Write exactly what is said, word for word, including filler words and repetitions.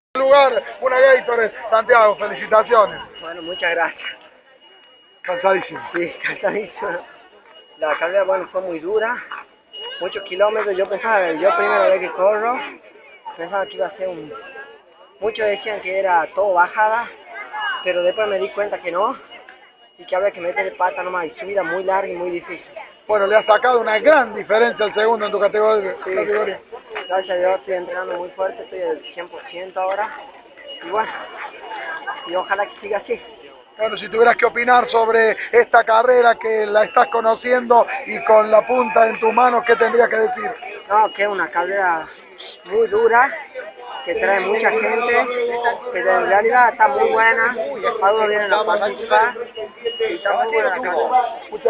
Lugar, una Gatorade. Santiago, felicitaciones. Bueno, muchas gracias. Cansadísimo. Sí, cansadísimo. La carrera, bueno, fue muy dura. Muchos kilómetros. Yo pensaba, yo primera vez que corro, pensaba que iba a ser un... Muchos decían que era todo bajada, pero después me di cuenta que no, y que había que meterle pata nomás, y subida muy larga y muy difícil. Bueno, le ha sacado una gran diferencia al segundo en tu categoría. Sí, gracias a Dios estoy entrenando muy fuerte, estoy al cien por ciento ahora, y bueno, y ojalá que siga así. Bueno, si tuvieras que opinar sobre esta carrera que la estás conociendo y con la punta en tus manos, ¿qué tendrías que decir? No, que es una carrera muy dura, que trae mucha gente, que en realidad está muy buena, algo vienen a participar y está muy buena la carrera.